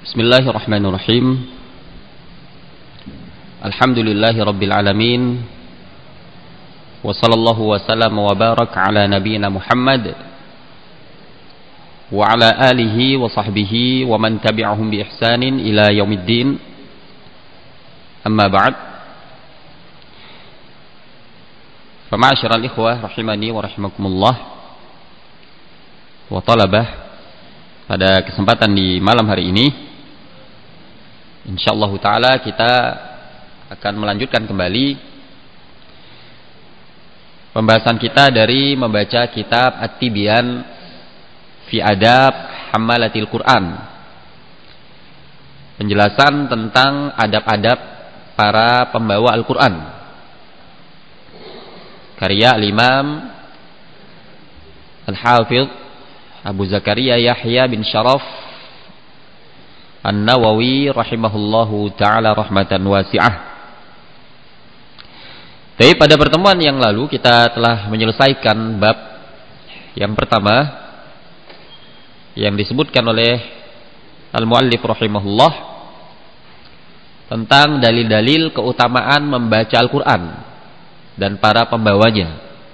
Bismillahirrahmanirrahim. Alhamdulillahi rabbil alamin. Wa sallallahu wa sallam wa barak ala nabiyyina Muhammad wa ala alihi wa sahbihi wa man tabi'ahum bi ihsanin ila yaumiddin. Amma ba'd. Fa ma'asyiral ikhwah rahimani wa rahimakumullah wa talabah, pada kesempatan di malam hari ini insyaallah ta'ala kita akan melanjutkan kembali pembahasan kita dari membaca kitab At-Tibyan fi Adab Hammalatil Quran, penjelasan tentang adab-adab para pembawa Al-Quran, karya Al-Imam Al-Hafidh Abu Zakaria Yahya bin Sharaf An-Nawawi rahimahullahu ta'ala rahmatan wasi'ah. Tapi pada pertemuan yang lalu kita telah menyelesaikan bab yang pertama yang disebutkan oleh Al-Muallif rahimahullah tentang dalil-dalil keutamaan membaca Al-Quran dan para pembawanya.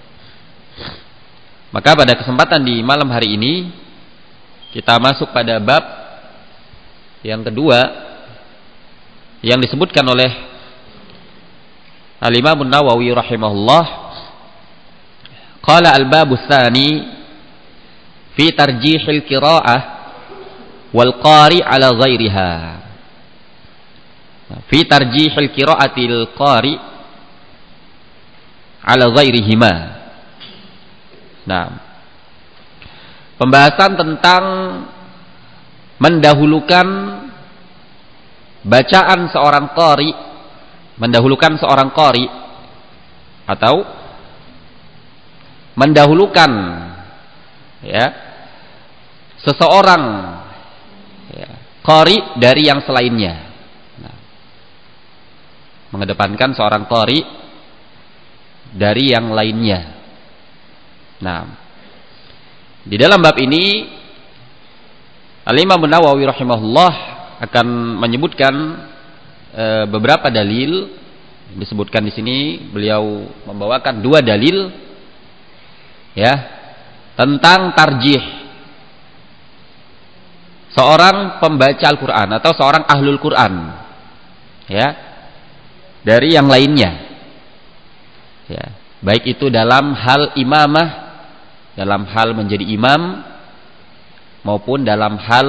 Maka pada kesempatan di malam hari ini kita masuk pada bab yang kedua yang disebutkan oleh Al-Imam An-Nawawi rahimahullah. Qala al-babu tsani fi tarjihil qira'ah wal qari' ala ghairiha. Fi tarjihil qira'atil qari' ala ghairihima. Nah, pembahasan tentang mendahulukan bacaan seorang qari, mendahulukan seorang qari atau mendahulukan seseorang qari dari yang selainnya. Nah, mengedepankan seorang qari dari yang lainnya. Nah, di dalam bab ini Al-Imam An-Nawawi rahimahullah akan menyebutkan beberapa dalil. Disebutkan di sini beliau membawakan dua dalil tentang tarjih seorang pembaca Al-Quran atau seorang ahlul Quran dari yang lainnya, baik itu dalam hal imamah, dalam hal menjadi imam, maupun dalam hal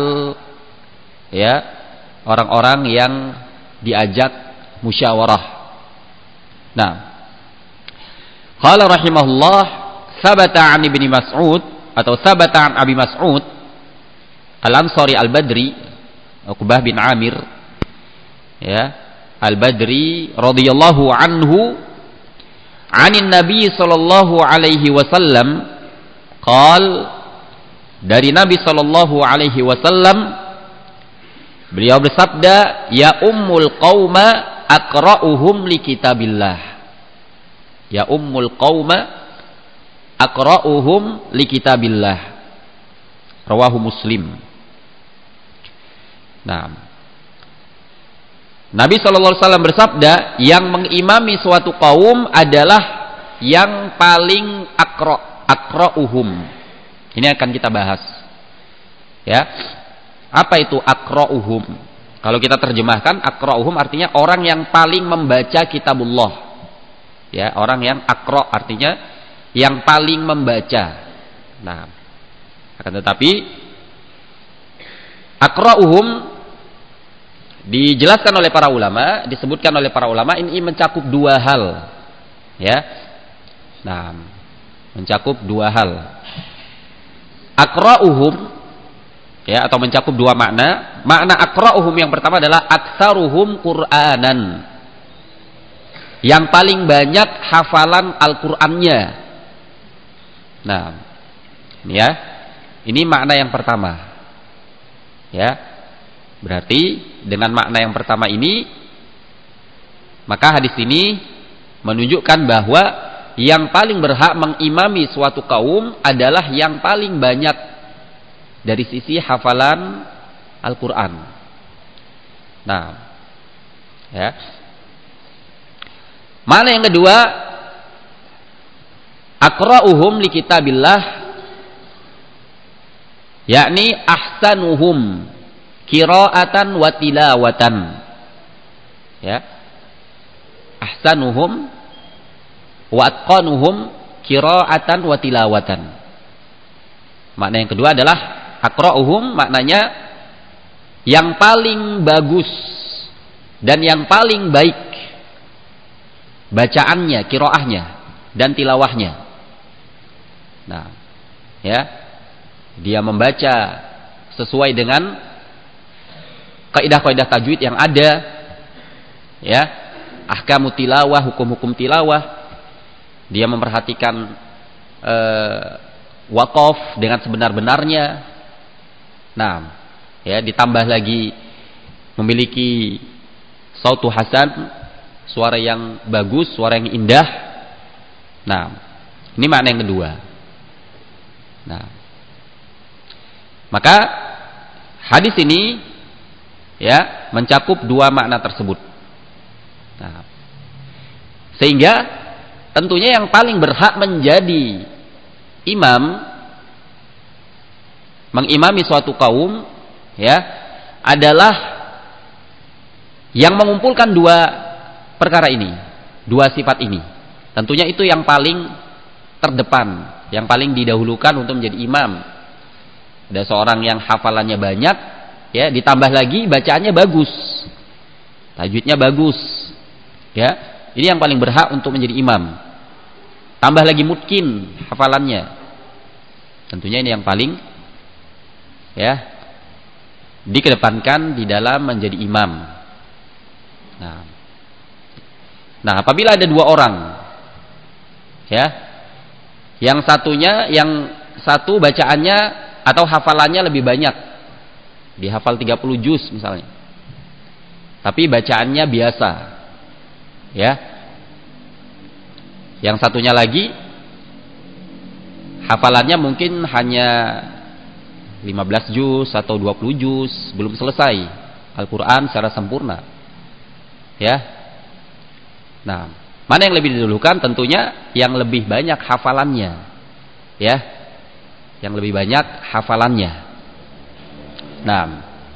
orang-orang yang diajak musyawarah. Nah, qala rahimahullah sabata 'an Ibnu Mas'ud atau sabata 'an Abi Mas'ud Al-Ansari Al-Badri Uqbah bin Amir Al-Badri radhiyallahu anhu 'anin Nabi sallallahu alaihi wasallam qala, dari Nabi sallallahu alaihi wasallam beliau bersabda, ya ummul qauma aqra'uhum li kitabillah. Ya ummul qauma aqra'uhum li kitabillah. Rawahu Muslim. Nah, Nabi sallallahu alaihi wasallam bersabda, yang mengimami suatu kaum adalah yang paling aqra'uhum. Ini akan kita bahas. Apa itu aqra'uhum? Kalau kita terjemahkan, aqra'uhum artinya orang yang paling membaca kitabullah. Orang yang aqra' artinya yang paling membaca. Nah, akan tetapi aqra'uhum dijelaskan oleh para ulama, disebutkan oleh para ulama ini mencakup dua hal. Nah, mencakup dua hal. Aqra'uhum atau mencakup dua makna. Makna aqra'uhum yang pertama adalah aktsaruhum Qur'anan, yang paling banyak hafalan Al-Qur'annya. Nah, ini makna yang pertama. Berarti dengan makna yang pertama ini, maka hadis ini menunjukkan bahwa yang paling berhak mengimami suatu kaum adalah yang paling banyak dari sisi hafalan Al-Quran. Nah, ya. Mana yang kedua? Aqra'uhum li kitabillah, yakni ahsanuhum qira'atan wa tilawatan. Ya. Ahsanuhum wa atqanuhum qira'atan wa tilawatan. Makna yang kedua adalah aqra'uhum, maknanya yang paling bagus dan yang paling baik bacaannya, qiraahnya dan tilawahnya. Nah, ya. Dia membaca sesuai dengan kaidah-kaidah tajwid yang ada, ya. Ahkamu tilawah, hukum-hukum tilawah. Dia memperhatikan waqaf dengan sebenar-benarnya. Nah, ya, ditambah lagi memiliki sautu hasan, suara yang bagus, suara yang indah. Nah, ini makna yang kedua. Nah, maka hadis ini, ya, mencakup dua makna tersebut. Nah, sehingga tentunya yang paling berhak menjadi imam, mengimami suatu kaum, ya, adalah yang mengumpulkan dua perkara ini, dua sifat ini. Tentunya itu yang paling terdepan, yang paling didahulukan untuk menjadi imam. Ada seorang yang hafalannya banyak, ya, ditambah lagi bacaannya bagus, tajwidnya bagus, ya, ini yang paling berhak untuk menjadi imam. Tambah lagi mungkin hafalannya, tentunya ini yang paling, ya, dikedepankan di dalam menjadi imam. Nah, apabila ada dua orang, ya, yang satu bacaannya atau hafalannya lebih banyak, dihafal 30 juz misalnya, tapi bacaannya biasa, ya. Yang satunya lagi hafalannya mungkin hanya 15 juz atau 20 juz, belum selesai Al-Quran secara sempurna, ya. Nah, mana yang lebih didahulukan? Tentunya yang lebih banyak hafalannya, ya, yang lebih banyak hafalannya. Nah,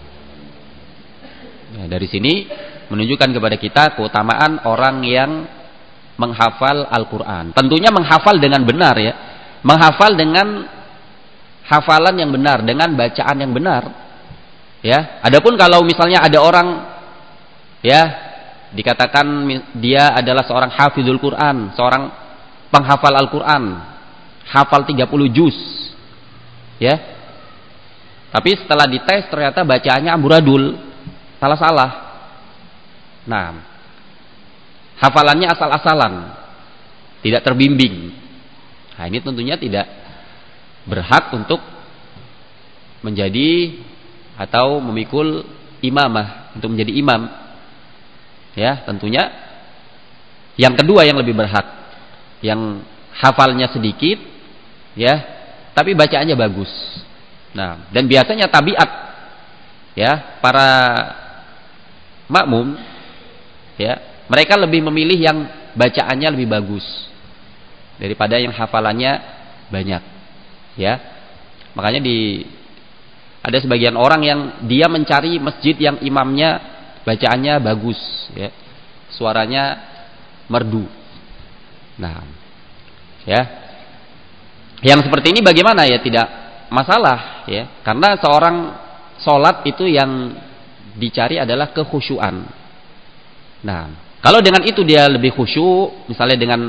ya, dari sini menunjukkan kepada kita keutamaan orang yang menghafal Al-Quran. Tentunya menghafal dengan benar, ya, menghafal dengan hafalan yang benar, dengan bacaan yang benar, ya. Adapun kalau misalnya ada orang, ya, dikatakan dia adalah seorang hafizul Quran, seorang penghafal Al-Quran, hafal 30 juz, ya, tapi setelah dites ternyata bacaannya amburadul, salah-salah. Nah, hafalannya asal-asalan, tidak terbimbing. Nah, ini tentunya tidak berhak untuk menjadi atau memikul imamah, untuk menjadi imam, ya. Tentunya yang kedua yang lebih berhak, yang hafalnya sedikit, ya, tapi bacaannya bagus. Nah, dan biasanya tabiat, ya, para makmum, ya, mereka lebih memilih yang bacaannya lebih bagus daripada yang hafalannya banyak, ya. Makanya ada sebagian orang yang dia mencari masjid yang imamnya bacaannya bagus, ya, suaranya merdu. Nah, ya, yang seperti ini bagaimana, ya, tidak masalah, ya, karena seorang sholat itu yang dicari adalah kekhusyuan. Nah, kalau dengan itu dia lebih khusyuk, misalnya dengan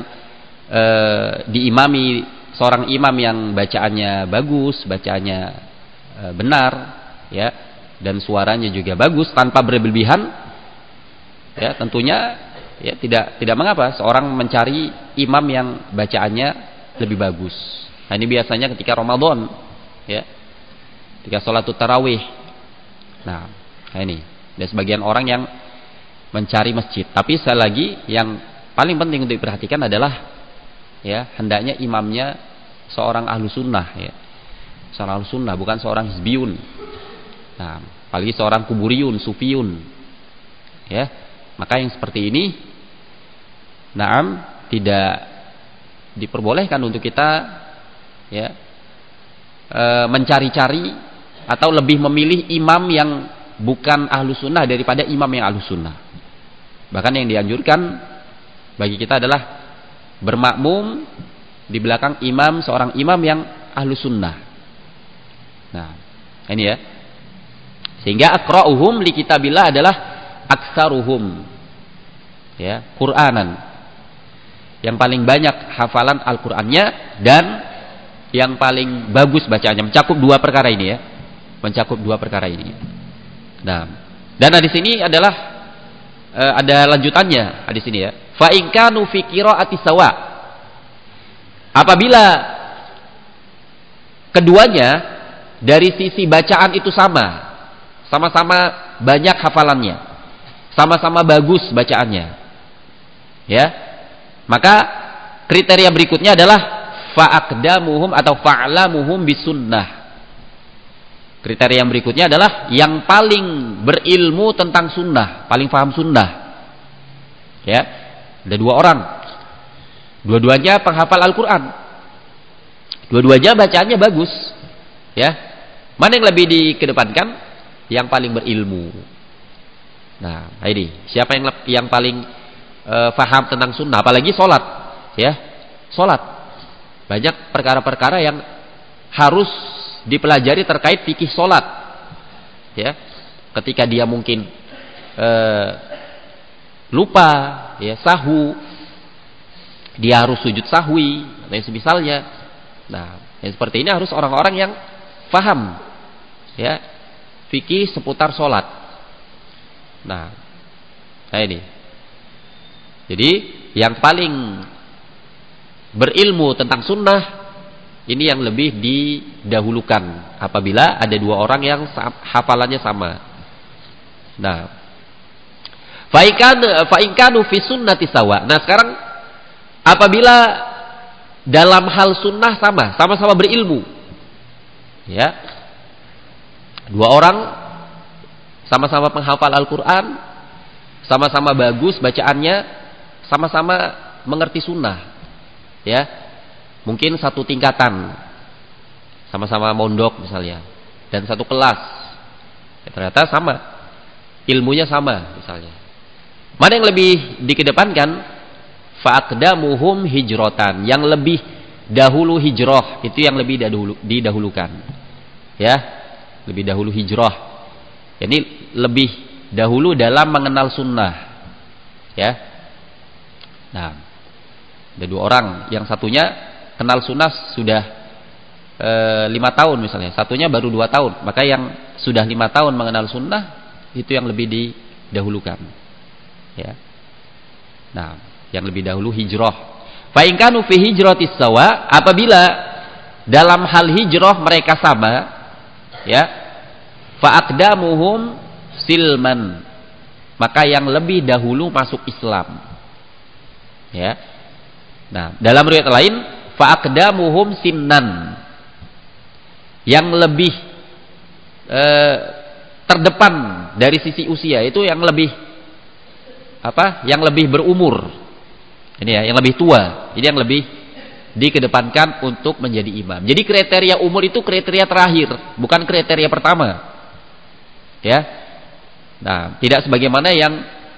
diimami seorang imam yang bacaannya bagus, bacaannya benar, ya, dan suaranya juga bagus tanpa berlebihan, ya, tentunya, ya, tidak mengapa seorang mencari imam yang bacaannya lebih bagus. Nah, ini biasanya ketika Ramadan, ya, ketika sholatul tarawih. Nah, ini ada sebagian orang yang mencari masjid, tapi sekali lagi yang paling penting untuk diperhatikan adalah, ya, hendaknya imamnya seorang ahlu sunnah, ya, seorang ahlu sunnah, bukan seorang hizbiyun. Nah, apalagi seorang kuburiyun, sufiyun, Ya, maka yang seperti ini, naam, tidak diperbolehkan untuk kita ya mencari-cari atau lebih memilih imam yang bukan ahlu sunnah daripada imam yang ahlu sunnah. Bahkan yang dianjurkan bagi kita adalah bermakmum di belakang imam, seorang imam yang ahlu sunnah. Nah, ini ya. Sehingga aqra'uhum li kitabillah adalah aktsaruhum ya, Qur'anan. Yang paling banyak hafalan Al-Qur'annya dan yang paling bagus bacaannya. Mencakup dua perkara ini ya. Mencakup dua perkara ini. Nah, dan hadis ini adalah ada lanjutannya hadis ini ya. Fa in kanu fi qiraati sawa. Apabila keduanya dari sisi bacaan itu sama-sama banyak hafalannya, sama-sama bagus bacaannya, ya, maka kriteria berikutnya adalah fa'aqdamuhum atau fa'lamuhum bisunnah. Kriteria yang berikutnya adalah yang paling berilmu tentang sunnah, paling paham sunnah. Ya, ada dua orang, dua-duanya penghafal Al-Quran, dua-duanya bacaannya bagus. Ya, mana yang lebih dikedepankan? Yang paling berilmu. Nah, ini siapa yang paling paham tentang sunnah? Apalagi sholat, ya, sholat. Banyak perkara-perkara yang harus dipelajari terkait fikih sholat. Ya, ketika dia mungkin lupa, ya, sahwu, dia harus sujud sahwi atau yang semisalnya. Nah, yang seperti ini harus orang-orang yang paham, ya, fikih seputar sholat. Nah, ini. Jadi yang paling berilmu tentang sunnah ini yang lebih didahulukan apabila ada dua orang yang hafalannya sama. Nah, fa in kanu fi sunnati sawa. Nah, sekarang apabila dalam hal sunnah sama-sama berilmu, ya, dua orang sama-sama penghafal Al-Quran, sama-sama bagus bacaannya, sama-sama mengerti sunnah, ya, mungkin satu tingkatan, sama-sama mondok misalnya, dan satu kelas, ya, ternyata sama, ilmunya sama misalnya. Mana yang lebih dikedepankan? Fa'aqdamuhum hijrotan, yang lebih dahulu hijrah, itu yang lebih didahulukan, ya, lebih dahulu hijrah. Ini lebih dahulu dalam mengenal sunnah, ya. Nah, ada dua orang, yang satunya kenal sunnah sudah 5 tahun misalnya, satunya baru 2 tahun, maka yang sudah 5 tahun mengenal sunnah itu yang lebih didahulukan, ya. Nah, yang lebih dahulu hijrah. Fa in kanu fi hijratis sawa, apabila dalam hal hijrah mereka sama, ya, fa'aqdamuhum silman, maka yang lebih dahulu masuk Islam, ya. Nah, dalam riwayat lain fa'aqdamuhum sinnan, yang lebih terdepan dari sisi usia, itu yang lebih yang lebih berumur. Ini ya, yang lebih tua. Ini yang lebih dikedepankan untuk menjadi imam. Jadi kriteria umur itu kriteria terakhir, bukan kriteria pertama. Ya. Nah, tidak sebagaimana yang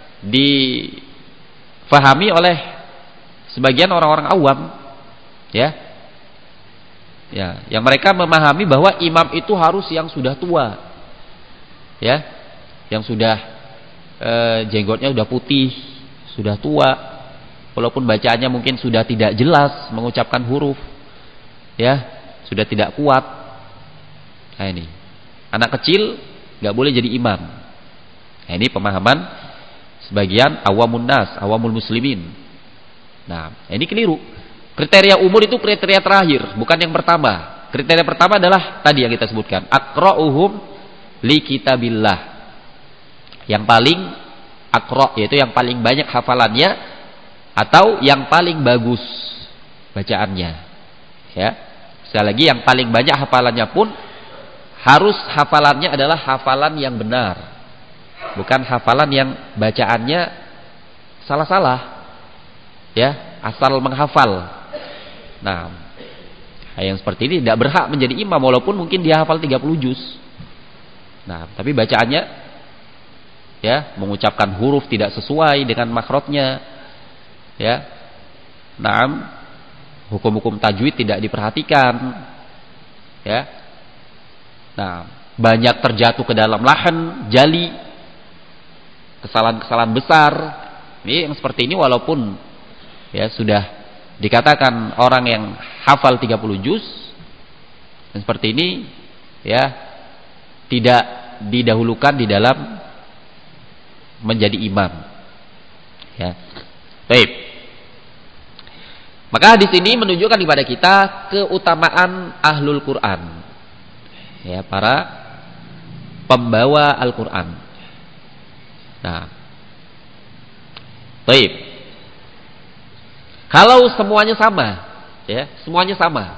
difahami oleh sebagian orang-orang awam, ya. Ya, yang mereka memahami bahwa imam itu harus yang sudah tua. Ya. Yang sudah jenggotnya sudah putih, sudah tua. Walaupun bacaannya mungkin sudah tidak jelas mengucapkan huruf, ya, sudah tidak kuat. Nah, ini anak kecil nggak boleh jadi imam. Nah, ini pemahaman sebagian awamun nas, awamul muslimin. Nah, ini keliru. Kriteria umur itu kriteria terakhir, bukan yang pertama. Kriteria pertama adalah tadi yang kita sebutkan, aqra'uhum li kitabillah. Yang paling aqra', yaitu yang paling banyak hafalannya atau yang paling bagus bacaannya, ya. Sekali lagi, yang paling banyak hafalannya pun harus hafalannya adalah hafalan yang benar, bukan hafalan yang bacaannya salah-salah, ya, asal menghafal. Nah, yang seperti ini tidak berhak menjadi imam walaupun mungkin dia hafal 30 juz. Nah, tapi bacaannya, ya, mengucapkan huruf tidak sesuai dengan makhrajnya, ya. Naam, hukum-hukum tajwid tidak diperhatikan, ya. Nah, banyak terjatuh ke dalam lahan jali, kesalahan-kesalahan besar. Ini yang seperti ini walaupun, ya, sudah dikatakan orang yang hafal 30 juz, dan seperti ini, ya, tidak didahulukan di dalam menjadi imam, ya. Baik. Maka di sini menunjukkan kepada kita keutamaan ahlul Quran, ya, para pembawa Al-Quran. Nah, baik. Kalau semuanya sama, ya, semuanya sama,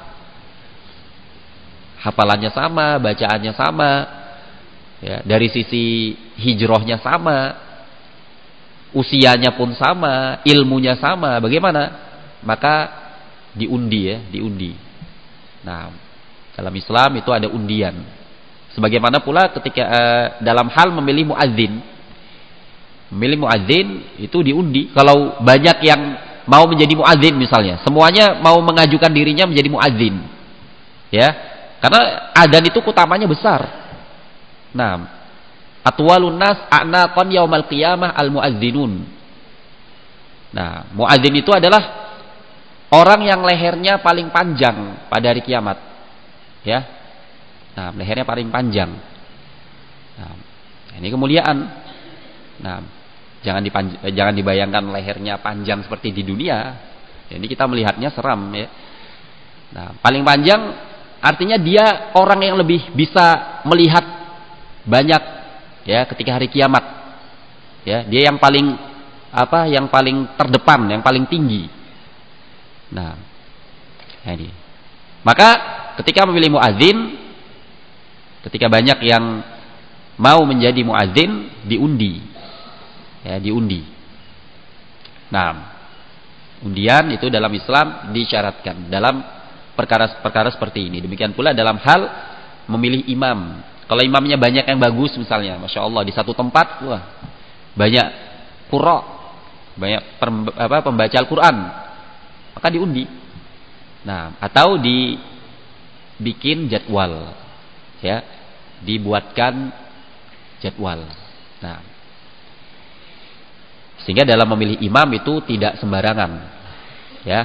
hafalannya sama, bacaannya sama, ya, dari sisi hijrahnya sama, usianya pun sama, ilmunya sama, bagaimana? Maka diundi, ya, diundi. Nah, dalam Islam itu ada undian. Sebagaimana pula ketika dalam hal memilih muadzin. Memilih muadzin itu diundi. Kalau banyak yang mau menjadi muadzin misalnya, semuanya mau mengajukan dirinya menjadi muadzin. Ya. Karena adzan itu utamanya besar. Nah, atwalun nas a'naqan yaumal qiyamah al-muadzinun. Nah, muadzin itu adalah orang yang lehernya paling panjang pada hari kiamat, ya. Nah, lehernya paling panjang. Nah, ini kemuliaan. Nah, jangan dibayangkan lehernya panjang seperti di dunia. Ini kita melihatnya seram, ya. Nah, paling panjang artinya dia orang yang lebih bisa melihat banyak, ya, ketika hari kiamat. Ya, dia yang paling yang paling terdepan, yang paling tinggi. Nah, ini. Maka ketika memilih muadzin, ketika banyak yang mau menjadi muadzin, diundi. Ya, diundi. Nah, undian itu dalam Islam disyaratkan dalam perkara-perkara seperti ini. Demikian pula dalam hal memilih imam. Kalau imamnya banyak yang bagus misalnya, Masya Allah, di satu tempat, wah, banyak qurra, banyak pembaca Al-Quran, maka diundi. Nah, atau dibikin jadwal, ya, dibuatkan jadwal. Nah, sehingga dalam memilih imam itu tidak sembarangan, ya.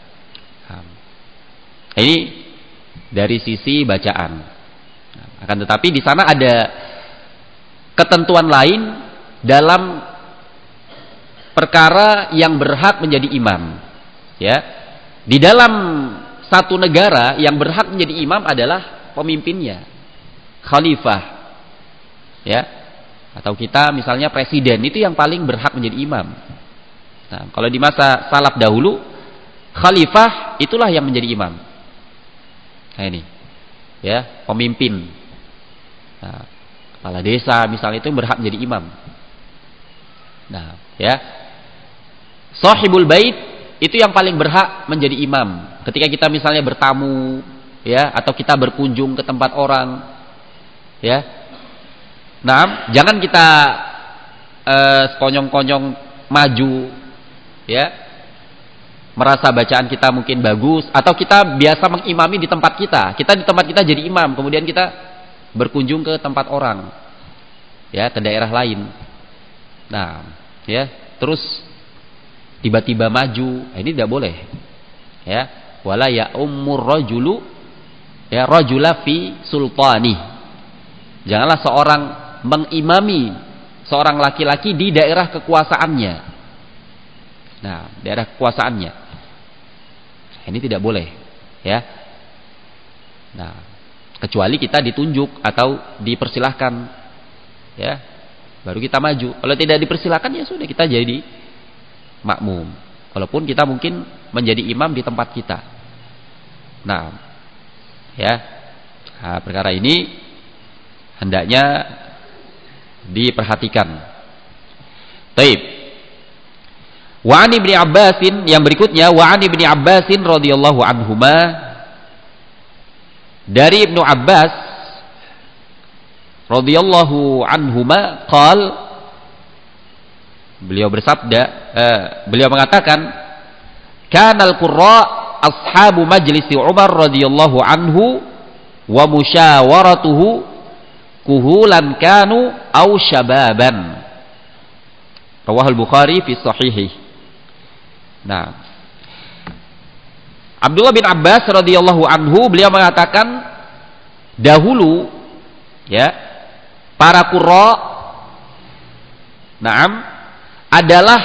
Ini dari sisi bacaan. Nah, akan tetapi di sana ada ketentuan lain dalam perkara yang berhak menjadi imam. Ya, di dalam satu negara yang berhak menjadi imam adalah pemimpinnya, khalifah, ya, atau kita misalnya presiden, itu yang paling berhak menjadi imam. Nah, kalau di masa salaf dahulu, khalifah itulah yang menjadi imam. Nah, ini, ya, pemimpin, nah, kepala desa misalnya itu yang berhak menjadi imam. Nah, ya, sahibul bait itu yang paling berhak menjadi imam. Ketika kita misalnya bertamu, ya, atau kita berkunjung ke tempat orang, ya. Nah, jangan kita sekonyong-konyong maju, ya, merasa bacaan kita mungkin bagus, atau kita biasa mengimami di tempat kita. Kita di tempat kita jadi imam, kemudian kita berkunjung ke tempat orang, ya, ke daerah lain. Nah, ya, terus tiba-tiba maju, ini tidak boleh, ya. Wala ya ummur rajulu, ya, rajula fi sultani. Janganlah seorang mengimami seorang laki-laki di daerah kekuasaannya. Nah, daerah kekuasaannya, ini tidak boleh, ya. Nah, kecuali kita ditunjuk atau dipersilahkan, ya, baru kita maju. Kalau tidak dipersilahkan, ya sudah, kita jadi makmum, walaupun kita mungkin menjadi imam di tempat kita. Nah, ya, perkara ini hendaknya diperhatikan. Taib. Wa an Ibnu Abbasin, yang berikutnya, wa an Ibnu Abbasin radhiyallahu anhuma, dari Ibnu Abbas radhiyallahu anhuma qal, beliau bersabda, beliau mengatakan, kanal qurra ashabu majlisi Umar radhiyallahu anhu wa musyawaratuhu kuhulan kanu aw syababan. Rawahul Bukhari fi sahihih. Nah, Abdullah bin Abbas radhiyallahu anhu, beliau mengatakan, dahulu ya para qurra, naam, adalah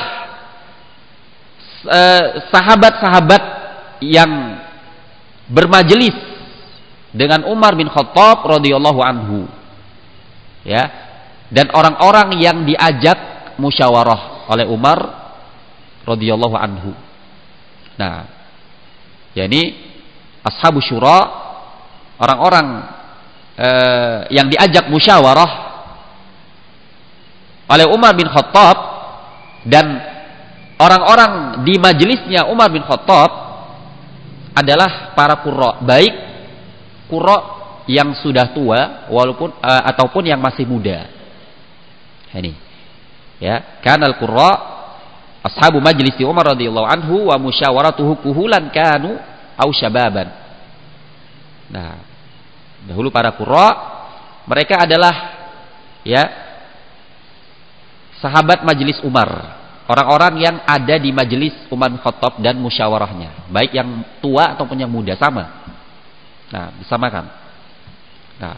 sahabat-sahabat yang bermajelis dengan Umar bin Khattab radhiyallahu anhu, ya, dan orang-orang yang diajak musyawarah oleh Umar radhiyallahu anhu. Nah, yakni ashabu syura, orang-orang yang diajak musyawarah oleh Umar bin Khattab, dan orang-orang di majelisnya Umar bin Khattab adalah para qurra, baik qurra yang sudah tua walaupun ataupun yang masih muda. Ini ya, kanal qurra ashabu majlisi Umar radhiyallahu anhu wa musyawaratuhu kuhulan kanu aw syababan. Nah, dahulu para qurra, mereka adalah ya sahabat majelis Umar, orang-orang yang ada di majelis Umar bin Khattab dan musyawarahnya, baik yang tua ataupun yang muda, sama. Nah, disamakan. Nah,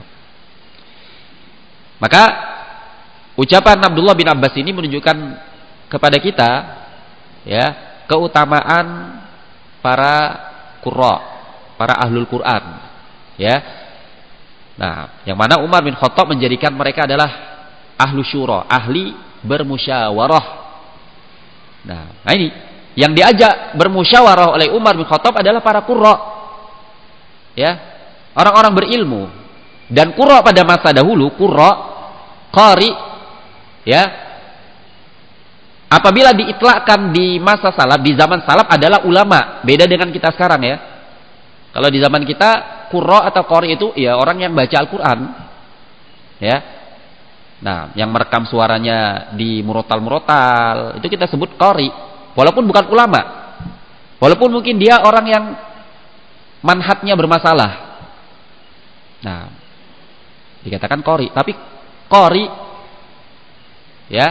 maka ucapan Abdullah bin Abbas ini menunjukkan kepada kita ya keutamaan para qurra, para ahlul Quran, ya. Nah, yang mana Umar bin Khattab menjadikan mereka adalah ahlu syura, ahli bermusyawarah. Nah, ini yang diajak bermusyawarah oleh Umar bin Khattab adalah para qurra, ya, orang-orang berilmu. Dan qurra pada masa dahulu, qurra, qari, ya, apabila diitlakkan di masa salaf, di zaman salaf adalah ulama. Beda dengan kita sekarang ya. Kalau di zaman kita, qurra atau qari itu ya orang yang baca Al-Quran, ya. Nah, yang merekam suaranya di murotal-murotal, itu kita sebut qari, walaupun bukan ulama, walaupun mungkin dia orang yang manhatnya bermasalah. Nah, dikatakan qari. Tapi qari, ya,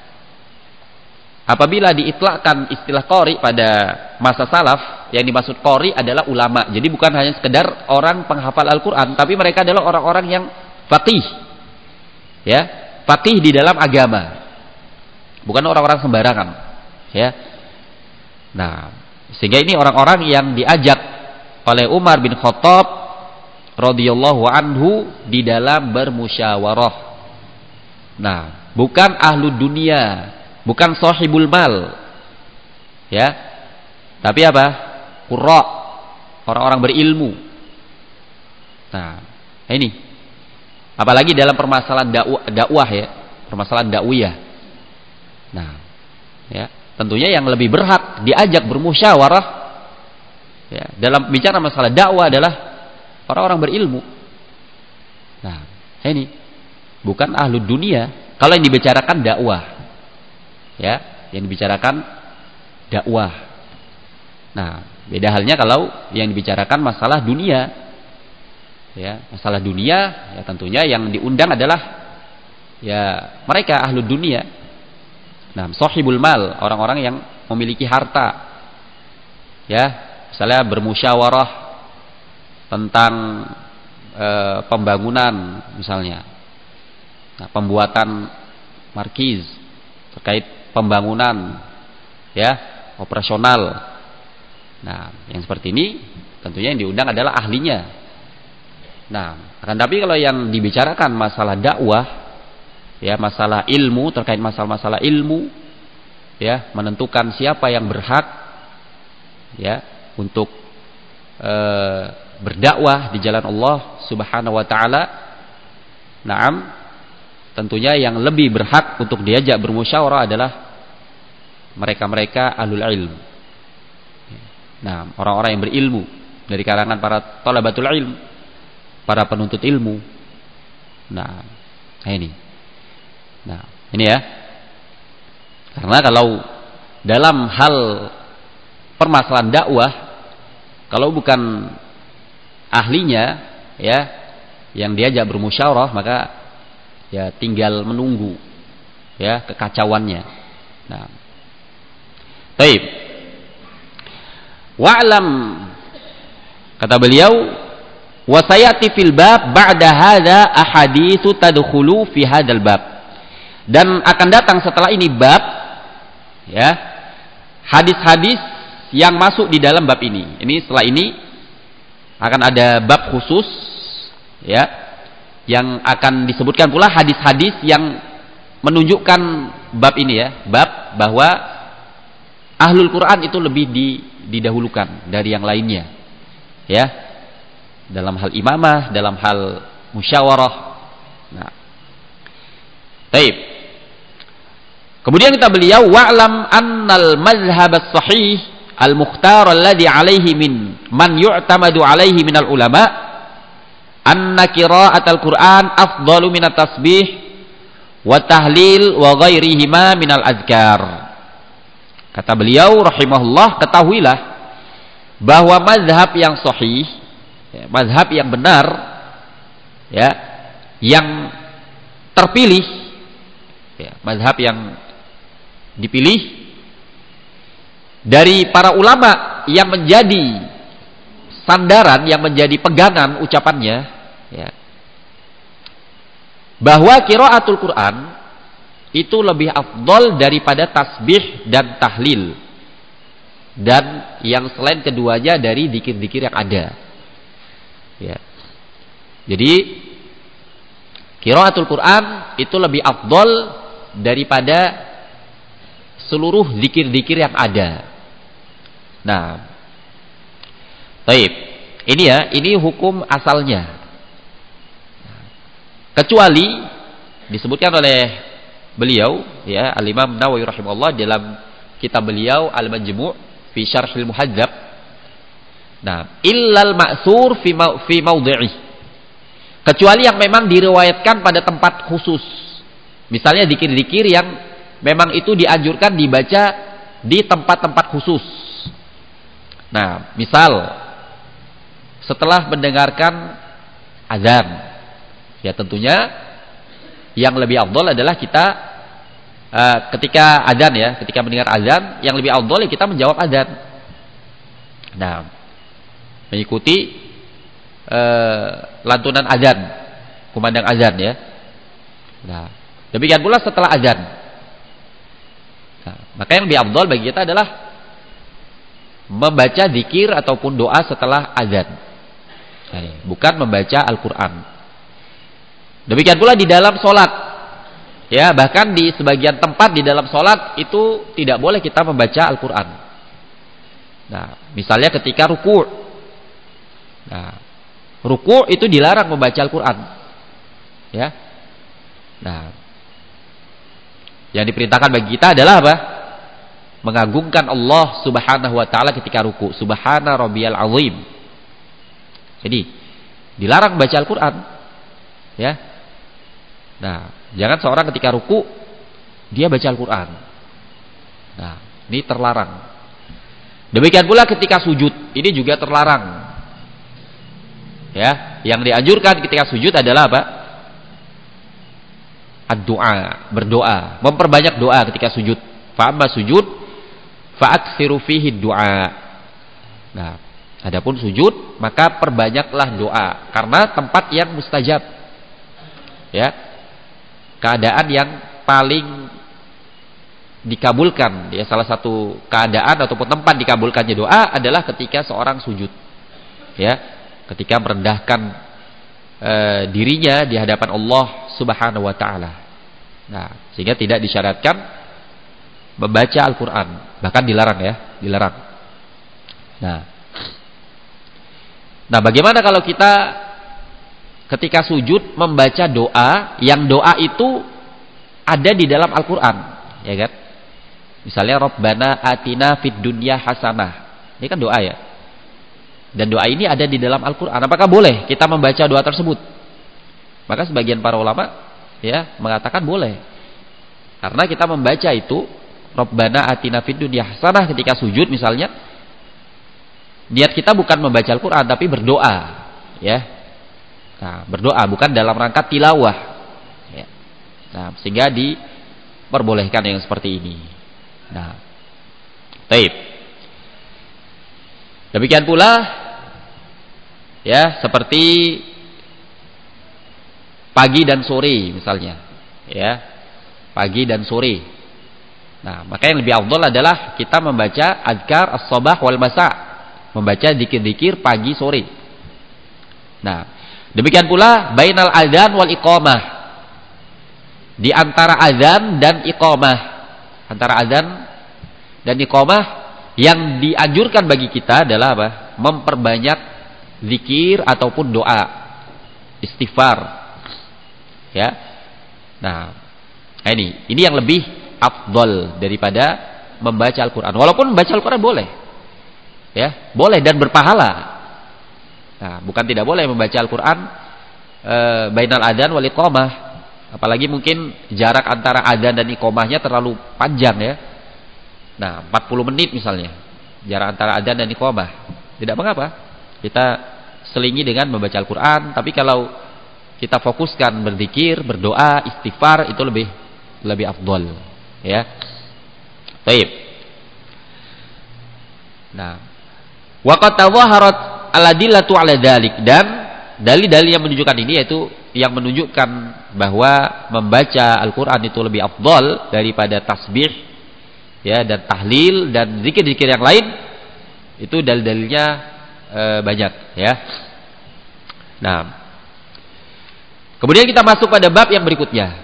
apabila diitlakkan istilah qari pada masa salaf, yang dimaksud qari adalah ulama. Jadi bukan hanya sekedar orang penghafal Al-Quran, tapi mereka adalah orang-orang yang faqih, ya, faqih di dalam agama, bukan orang-orang sembarangan, ya. Nah, sehingga ini orang-orang yang diajak oleh Umar bin Khattab radhiyallahu anhu di dalam bermusyawarah. Nah, bukan ahlu dunia, bukan sahibul mal, ya, tapi apa? Qurra, orang-orang berilmu. Nah, ini apalagi dalam permasalahan dakwah ya, permasalahan dakwiyah. Nah, ya, tentunya yang lebih berhak diajak bermusyawarah ya dalam bicara masalah dakwah adalah orang-orang berilmu. Nah, ini bukan ahlu dunia. Kalau yang dibicarakan dakwah, ya, yang dibicarakan dakwah. Nah, beda halnya kalau yang dibicarakan masalah dunia, ya, masalah dunia, ya tentunya yang diundang adalah ya mereka ahlu dunia. Nah, sahibul mal, orang-orang yang memiliki harta, ya, misalnya bermusyawarah tentang pembangunan misalnya, nah, pembuatan markiz terkait pembangunan, ya, operasional. Nah, yang seperti ini tentunya yang diundang adalah ahlinya. Nah, akan tapi kalau yang dibicarakan masalah dakwah, ya, masalah ilmu, terkait masalah-masalah ilmu, ya, menentukan siapa yang berhak, ya, untuk berdakwah di jalan Allah Subhanahu wa taala. Naam, tentunya yang lebih berhak untuk diajak bermusyawarah adalah mereka-mereka ahlul ilm. Nah, orang-orang yang berilmu dari kalangan para thalabatul ilm, para penuntut ilmu. Nah, ini. Nah, ini ya. Karena kalau dalam hal permasalahan dakwah, kalau bukan ahlinya ya yang diajak bermusyawarah, maka ya tinggal menunggu ya kekacauannya. Nah, baik. Wa'lam, kata beliau, wa sayati fil bab ba'da hadza ahaditsu tadkhulu fi hadzal bab. Dan akan datang setelah ini bab ya, hadis-hadis yang masuk di dalam bab ini. Ini setelah ini akan ada bab khusus ya, yang akan disebutkan pula hadis-hadis yang menunjukkan bab ini ya, bab bahwa ahlul Quran itu lebih didahulukan dari yang lainnya ya, dalam hal imamah, dalam hal musyawarah. Nah, baik. Kemudian kata beliau, wa'lam annal mazhab as-sahih al-mukhtar alladhi alaihi min man yu'tamadu alaihi minal ulama anna qira'at al-Qur'an afdalu min at-tasbih wa tahlil wa ghairihima minal azkar. Kata beliau rahimahullah, ketahuilah bahwa mazhab yang sahih, ya, mazhab yang benar ya, yang terpilih ya, mazhab yang dipilih dari para ulama yang menjadi sandaran, yang menjadi pegangan ucapannya ya, bahwa qiraatul Quran itu lebih afdal daripada tasbih dan tahlil dan yang selain keduanya dari zikir-zikir yang ada ya. Jadi qiraatul Quran itu lebih afdal daripada seluruh zikir-zikir yang ada. Nah, baik. Ini ya, ini hukum asalnya. Kecuali disebutkan oleh beliau ya, Al-Imam Nawawi rahimahullah dalam kitab beliau Al-Majmu' fi Syarhil Muhadzab. Nah, illal ma'tsur fi maudhi'i. Kecuali yang memang diriwayatkan pada tempat khusus. Misalnya zikir-zikir yang memang itu dianjurkan dibaca di tempat-tempat khusus. Nah, misal setelah mendengarkan azan, ya tentunya yang lebih afdal adalah kita ketika azan ya, ketika mendengar azan, yang lebih afdal ya kita menjawab azan. Nah, mengikuti lantunan azan, kumandang azan ya. Nah, demikian pula setelah azan. Nah, maka yang lebih afdal bagi kita adalah membaca zikir ataupun doa setelah azan. Nah, bukan membaca Al-Quran. Demikian pula di dalam sholat. Ya, bahkan di sebagian tempat di dalam sholat itu tidak boleh kita membaca Al-Quran. Nah, misalnya ketika ruku'. Nah, ruku' itu dilarang membaca Al-Quran. Ya. Nah, yang diperintahkan bagi kita adalah apa? Mengagungkan Allah subhanahu wa ta'ala ketika ruku'. Subhana rabbiyal azim. Jadi dilarang baca Al-Quran ya. Nah, jangan seorang ketika ruku' dia baca Al-Quran. Nah, ini terlarang. Demikian pula ketika sujud, ini juga terlarang ya. Yang dianjurkan ketika sujud adalah apa? Ad-du'a, berdoa, memperbanyak doa ketika sujud. Fa'amma sujud fa'aksiru fihi du'a. Nah, adapun sujud maka perbanyaklah doa karena tempat yang mustajab. Ya. Keadaan yang paling dikabulkan ya, salah satu keadaan ataupun tempat dikabulkannya doa adalah ketika seorang sujud. Ya, ketika merendahkan dirinya di hadapan Allah Subhanahu wa taala. Nah, sehingga tidak disyaratkan membaca Al-Quran, bahkan dilarang ya, dilarang. Nah, bagaimana kalau kita ketika sujud membaca doa yang doa itu ada di dalam Al-Qur'an, ya kan? Misalnya Rabbana atina fid dunya hasanah. Ini kan doa ya. Dan doa ini ada di dalam Al-Qur'an. Apakah boleh kita membaca doa tersebut? Maka sebagian para ulama ya mengatakan boleh. Karena kita membaca itu Rabbana atina fid dunya hasanah ketika sujud misalnya, niat kita bukan membaca Al-Qur'an tapi berdoa, ya. Nah, berdoa bukan dalam rangka tilawah. Ya. Nah, sehingga diperbolehkan yang seperti ini. Nah, taib. Demikian pula, ya, seperti pagi dan sore misalnya, ya, pagi dan sore. Nah, maka yang lebih afdal adalah kita membaca azkar as-sabah wal masa, membaca zikir-zikir pagi sore. Nah, demikian pula bainal adzan wal iqamah, di antara azan dan iqamah, antara azan dan iqamah yang dianjurkan bagi kita adalah apa? Memperbanyak zikir ataupun doa, istighfar. Ya. Nah, ini yang lebih afdal daripada membaca Al-Qur'an. Walaupun membaca Al-Qur'an boleh. Ya, boleh dan berpahala. Nah, bukan tidak boleh membaca Al-Qur'an bainal adzan wal iqamah. Apalagi mungkin jarak antara adzan dan iqamahnya terlalu panjang ya. Nah, 40 menit misalnya jarak antara adzan dan iqamah. Tidak mengapa kita selingi dengan membaca Al-Qur'an, tapi kalau kita fokuskan berzikir, berdoa, istighfar itu lebih afdal, ya. Baik. Nah, wa qad tawaharat al-adillatu 'ala dzalik, dan dalil-dalil yang menunjukkan ini yaitu yang menunjukkan bahwa membaca Al-Qur'an itu lebih afdal daripada tasbih, ya, dan tahlil dan zikir-zikir yang lain, itu dalil-dalilnya banyak, ya. Nah, kemudian kita masuk pada bab yang berikutnya.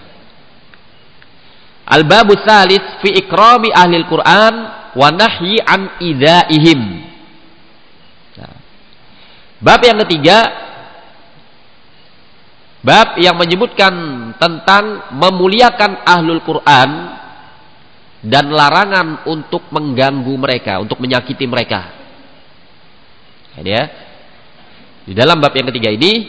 Al-babu tsalits fi ikrami ahli Al-Qur'an wa nahyi an idzaihim. Nah, bab yang ketiga, bab yang menyebutkan tentang memuliakan ahlul Qur'an dan larangan untuk mengganggu mereka, untuk menyakiti mereka. Ini ya. Di dalam bab yang ketiga ini,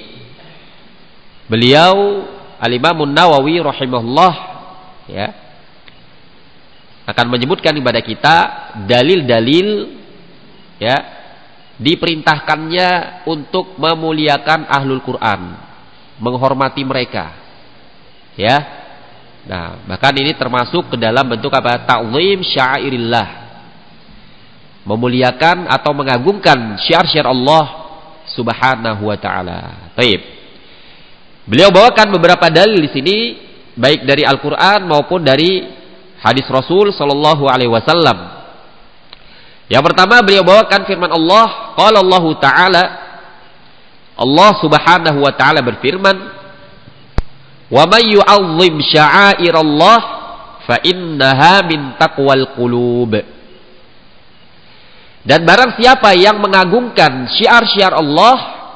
beliau Al-Imam An-Nawawi rahimahullah, ya, akan menyebutkan kepada kita dalil-dalil, ya, diperintahkannya untuk memuliakan ahlul Quran, menghormati mereka, ya. Nah, bahkan ini termasuk ke dalam bentuk apa? Ta'zim syairillah, memuliakan atau mengagungkan syiar-syiar Allah Subhanahu wa taala. Baik. Beliau bawakan beberapa dalil di sini, baik dari Al-Qur'an maupun dari hadis Rasul sallallahu alaihi wasallam. Yang pertama beliau bawakan firman Allah, qala Allah taala, Allah Subhanahu wa taala berfirman, wa may yu'azzim sya'airallah fa innaha min taqwal qulub. Dan barang siapa yang mengagungkan syiar-syiar Allah,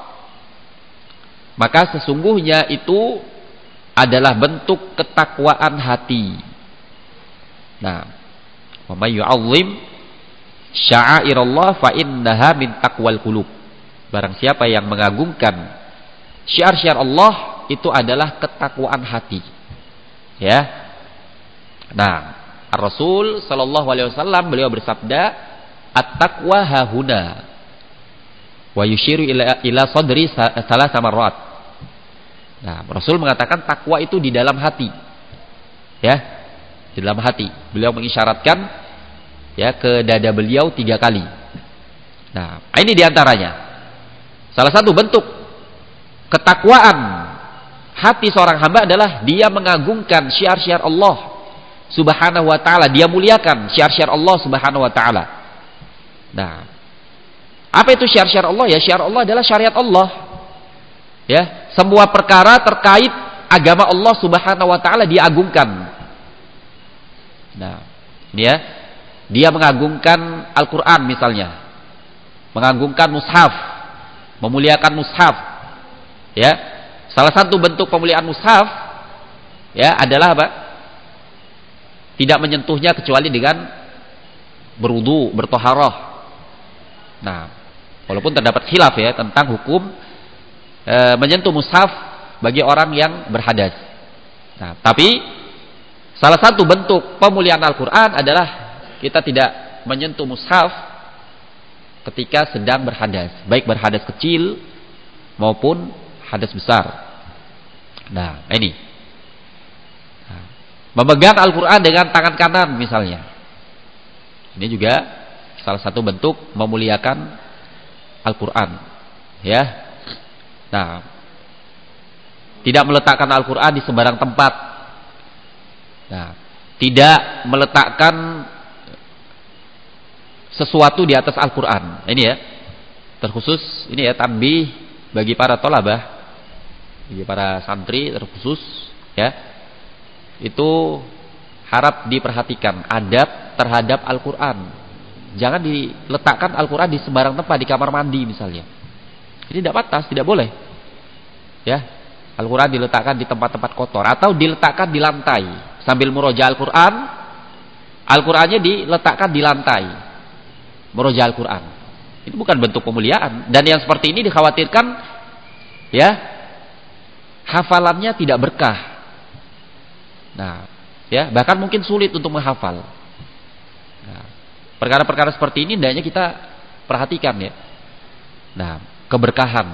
maka sesungguhnya itu adalah bentuk ketakwaan hati. Nah, wa may yu'azzim sya'airallah fa innaha min taqwal qulub. Barang siapa yang mengagungkan syiar-syiar Allah, itu adalah ketakwaan hati, ya. Nah, Rasul sallallahu alaihi wasallam beliau bersabda, at-taqwa hahuna, wa yushiru ila sadri salasa marrat. Nah, Rasul mengatakan takwa itu di dalam hati, ya, di dalam hati. Beliau mengisyaratkan, ya, ke dada beliau 3 kali. Nah, ini diantaranya salah satu bentuk ketakwaan hati seorang hamba adalah dia mengagungkan syiar-syiar Allah Subhanahu wa taala, dia muliakan syiar-syiar Allah Subhanahu wa taala. Nah, apa itu syiar-syiar Allah? Ya, syiar Allah adalah syariat Allah. Ya, semua perkara terkait agama Allah Subhanahu wa taala diagungkan. Nah, ini ya, dia mengagungkan Al-Qur'an misalnya, mengagungkan mushaf, memuliakan mushaf, ya. salah satu bentuk pemuliaan mushaf ya adalah apa? Tidak menyentuhnya kecuali dengan berwudu, bertoharoh. Nah, walaupun terdapat khilaf ya tentang hukum menyentuh mushaf bagi orang yang berhadas. Nah, tapi salah satu bentuk pemuliaan Al-Quran adalah kita tidak menyentuh mushaf ketika sedang berhadas, baik berhadas kecil maupun hadas besar. Nah, ini memegang Al-Quran dengan tangan kanan misalnya, ini juga salah satu bentuk memuliakan Al-Quran, ya. Nah, tidak meletakkan Al-Quran di sembarang tempat. Nah, tidak meletakkan sesuatu di atas Al-Quran. Ini ya, terkhusus ini ya tanbih bagi para thalabah, bagi para santri terkhusus ya. Itu harap diperhatikan adab terhadap Al-Quran. Jangan diletakkan Al-Quran di sembarang tempat, di kamar mandi misalnya. Ini tidak pantas, tidak boleh. Ya, Al-Quran diletakkan di tempat-tempat kotor atau diletakkan di lantai sambil murojaah Al-Quran. Al-Qurannya diletakkan di lantai, murojaah Al-Quran. Itu bukan bentuk pemuliaan. Dan yang seperti ini dikhawatirkan ya hafalannya tidak berkah. Nah, ya bahkan mungkin sulit untuk menghafal. Nah, perkara-perkara seperti ini hendaknya kita perhatikan ya. Nah, keberkahan.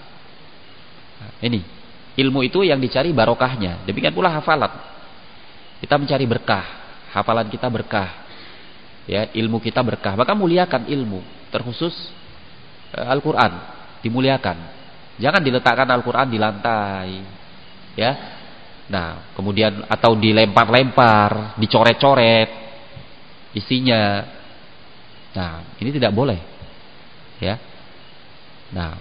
Nah, ini ilmu itu yang dicari barokahnya. Demikian pula hafalan. Kita mencari berkah, hafalan kita berkah. Ya, ilmu kita berkah. Maka muliakan ilmu, terkhusus Al-Qur'an, dimuliakan. Jangan diletakkan Al-Qur'an di lantai. Ya. Nah, kemudian atau dilempar-lempar, dicoret-coret isinya. Nah, ini tidak boleh. Ya. Nah,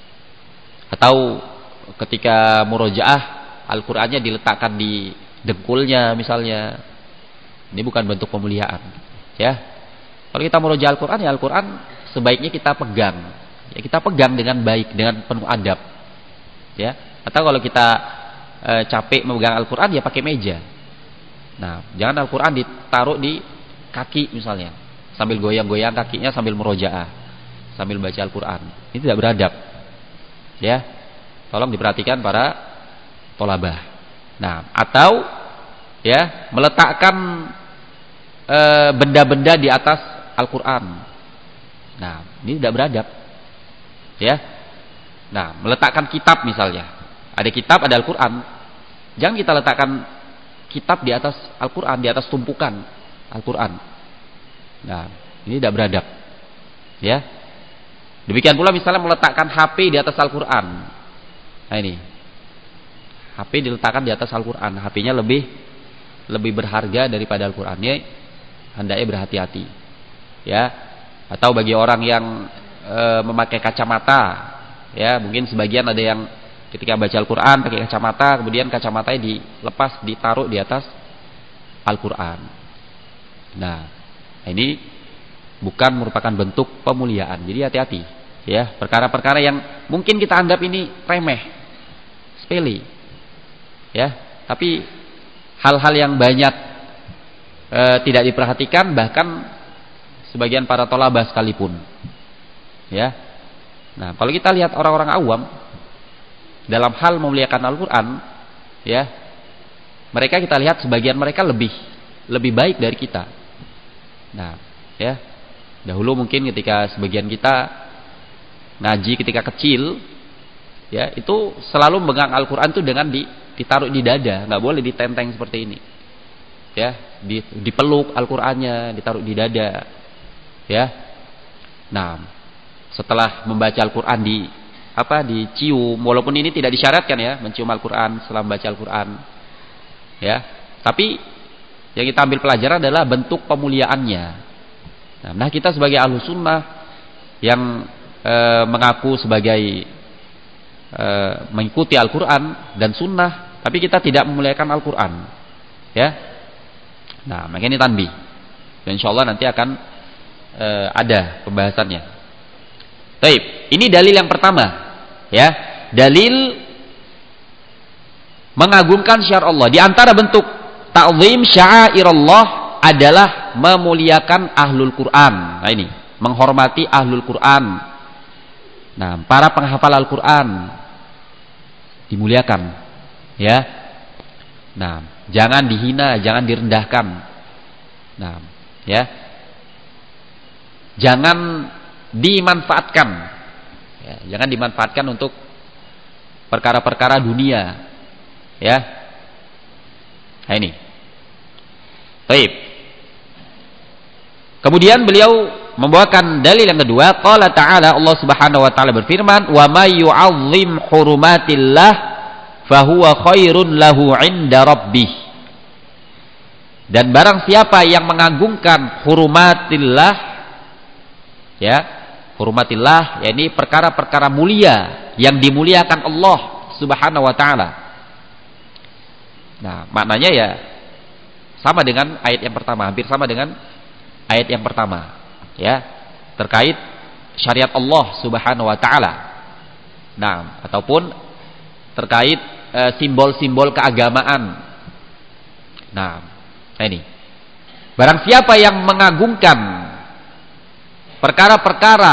atau ketika murojaah Al-Qur'annya diletakkan di dengkulnya misalnya. Ini bukan bentuk pemuliaan, ya. Kalau kita murojaah Al-Qur'an, ya Al-Qur'an sebaiknya kita pegang. Ya, kita pegang dengan baik, dengan penuh adab. Ya. Atau kalau kita capek memegang Al-Qur'an, ya pakai meja. Nah, jangan Al-Qur'an ditaruh di kaki misalnya, sambil goyang-goyang kakinya sambil murojaah, sambil baca Al-Qur'an. Ini tidak beradab. Ya. Tolong diperhatikan para thalabah. Nah, atau ya meletakkan benda-benda di atas Al-Qur'an. Nah, ini tidak beradab. Ya. Nah, meletakkan kitab misalnya. Ada kitab, ada Al-Qur'an. Jangan kita letakkan kitab di atas Al-Qur'an, di atas tumpukan Al-Qur'an. Nah, ini tidak beradab. Ya. Demikian pula misalnya meletakkan HP di atas Al-Qur'an. Nah, ini. HP diletakkan di atas Al-Qur'an. HP-nya lebih berharga daripada Al-Qur'annya. Hendaknya berhati-hati. Ya. Atau bagi orang yang memakai kacamata, ya, mungkin sebagian ada yang ketika baca Al-Qur'an pakai kacamata, kemudian kacamatanya dilepas, ditaruh di atas Al-Qur'an. Nah, ini bukan merupakan bentuk pemuliaan. Jadi hati-hati, ya. Perkara-perkara yang mungkin kita anggap ini remeh, sepele. Ya, tapi hal-hal yang banyak tidak diperhatikan, bahkan sebagian para thalabah sekalipun. Ya. Nah, kalau kita lihat orang-orang awam dalam hal memuliakan Al-Qur'an, ya, mereka kita lihat sebagian mereka lebih baik dari kita. Nah, ya, dahulu mungkin ketika sebagian kita ngaji ketika kecil, ya, itu selalu memegang Al-Qur'an itu dengan ditaruh di dada, nggak boleh ditenteng seperti ini. Ya, dipeluk Al-Qur'annya, ditaruh di dada. Ya. Nah, setelah membaca Al-Qur'an dicium, walaupun ini tidak disyaratkan ya, mencium Al-Qur'an setelah membaca Al-Qur'an. Ya. Tapi yang kita ambil pelajaran adalah bentuk pemuliaannya. Nah, kita sebagai Ahlus Sunnah yang mengaku sebagai mengikuti Al-Qur'an dan Sunnah, tapi kita tidak memuliakan Al-Qur'an. Ya. Nah, makanya ini tanbih. Dan insyaallah nanti akan ada pembahasannya. Baik, ini dalil yang pertama. Ya, dalil Mengagungkan syiar Allah. Di antara bentuk ta'zim sya'airallah adalah memuliakan ahlul Quran. Nah ini, menghormati ahlul Quran. Nah, para penghafal Al-Quran dimuliakan, ya. Nah, jangan dihina, jangan direndahkan. Nah, ya. Jangan dimanfaatkan. Ya, jangan dimanfaatkan untuk perkara-perkara dunia. Ya. Nah ini. Baik. Kemudian beliau membawakan dalil yang kedua, qala ta'ala, Allah Subhanahu wa taala berfirman, "Wa may yu'azzim hurumatillah fahuwa khairun lahu 'inda rabbih." Dan barang siapa yang mengagungkan hurumatillah, ya, hurumatillah yakni perkara-perkara mulia yang dimuliakan Allah Subhanahu wa taala. Nah, maknanya ya sama dengan ayat yang pertama, hampir sama dengan ayat yang pertama, ya, terkait syariat Allah Subhanahu wa taala. Nah, ataupun terkait simbol-simbol keagamaan. Nah, ini. Barang siapa yang mengagungkan perkara-perkara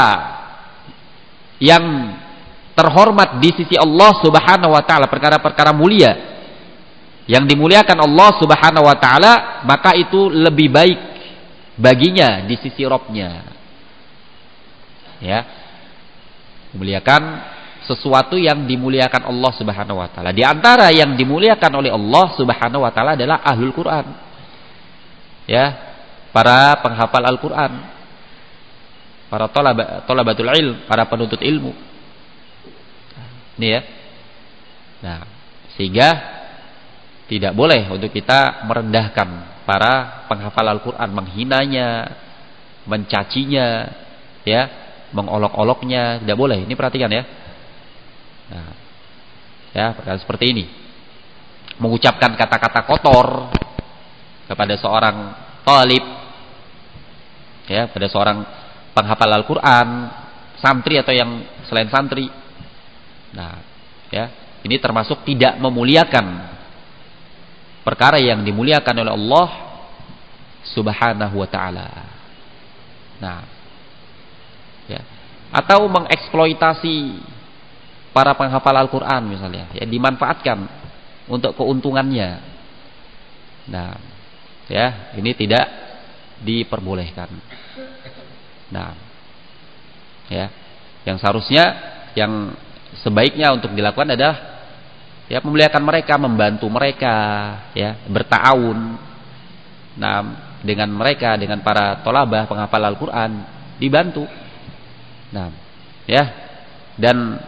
yang terhormat di sisi Allah Subhanahu wa taala, perkara-perkara mulia yang dimuliakan Allah Subhanahu wa taala, maka itu lebih baik baginya di sisi Rabb-nya. Ya. Memuliakan sesuatu yang dimuliakan Allah Subhanahu wa taala. Di antara yang dimuliakan oleh Allah Subhanahu wa taala adalah ahlul Quran. Ya, para penghafal Al-Quran. Para thalabatul ilm, para penuntut ilmu. Ini ya. Nah, sehingga tidak boleh untuk kita merendahkan para penghafal Al-Quran, menghinanya, mencacinya, ya, mengolok-oloknya, tidak boleh. Ini perhatikan ya. Nah, ya, perkara seperti ini. Mengucapkan kata-kata kotor kepada seorang talib, ya, pada seorang penghafal Al-Quran, santri atau yang selain santri. Nah, ya, ini termasuk tidak memuliakan perkara yang dimuliakan oleh Allah Subhanahu wa taala. Nah, ya, atau mengeksploitasi para penghafal Al-Quran misalnya, ya, dimanfaatkan untuk keuntungannya. Nah, ya, ini tidak diperbolehkan. Nah, ya, yang seharusnya, yang sebaiknya untuk dilakukan adalah ya memuliakan mereka, membantu mereka, ya, bertaawun, nah, dengan mereka, dengan para thalabah penghafal Al-Quran, dibantu. Nah, ya, dan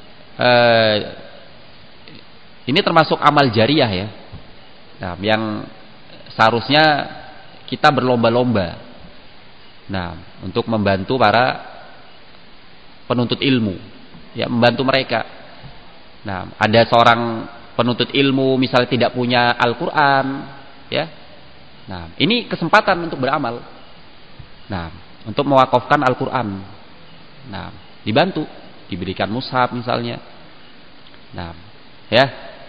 ini termasuk amal jariah ya. Nah, yang seharusnya kita berlomba-lomba, nah, untuk membantu para penuntut ilmu, ya, membantu mereka. Nah, ada seorang penuntut ilmu misalnya tidak punya Al-Quran, ya. Nah, ini kesempatan untuk beramal. Nah, untuk mewakafkan Al-Quran. Nah, dibantu, diberikan mushaf misalnya. Nah, ya.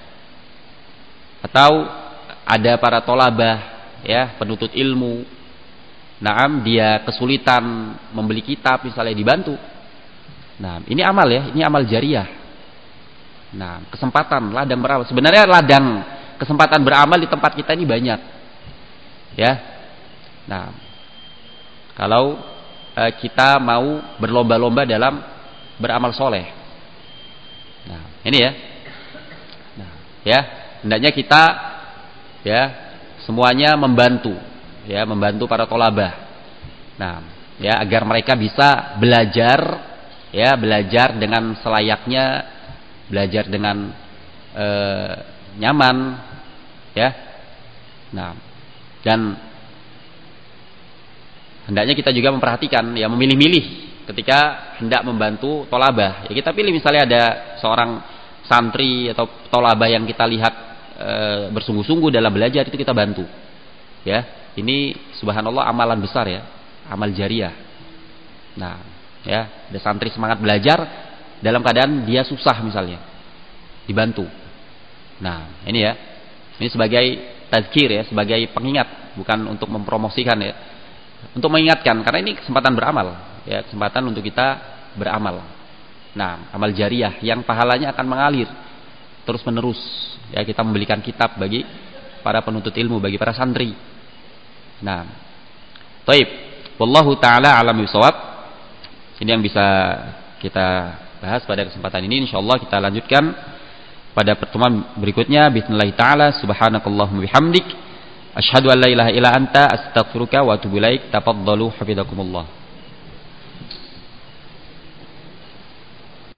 Atau ada para thalabah, ya, penuntut ilmu. Naam, dia kesulitan membeli kitab misalnya, dibantu. Nah, ini amal ya, ini amal jariah. Nah, kesempatan ladang beramal. Sebenarnya ladang kesempatan beramal di tempat kita ini banyak. Ya. Nah, kalau kita mau berlomba-lomba dalam beramal soleh. Nah, ini ya. Nah, ya, hendaknya kita, ya, semuanya membantu, ya, membantu para thalabah. Nah, ya, agar mereka bisa belajar, ya, belajar dengan selayaknya, belajar dengan nyaman, ya. Nah, dan hendaknya kita juga memperhatikan, ya, memilih-milih ketika hendak membantu thalabah. Ya, kita pilih misalnya ada seorang santri atau thalabah yang kita lihat bersungguh-sungguh dalam belajar, itu kita bantu. Ya, ini subhanallah amalan besar ya, amal jariah. Nah, ya, ada santri semangat belajar dalam keadaan dia susah misalnya, dibantu. Nah, ini ya. Ini sebagai tazkir ya, sebagai pengingat, bukan untuk mempromosikan ya. Untuk mengingatkan karena ini kesempatan beramal, ya, kesempatan untuk kita beramal. Nah, amal jariah yang pahalanya akan mengalir terus menerus. Ya, kita membelikan kitab bagi para penuntut ilmu, bagi para santri. Nah, taib. Wallahu taala alam bisawab. Ini yang bisa kita bahas pada kesempatan ini. Insyaallah kita lanjutkan pada pertemuan berikutnya. Bismillah taala. Subhanakallahumma bihamdik. Asyhadu an la ilaha illa anta astaghfiruka wa atubu ilaik. Tafaddalu hafizakumullah.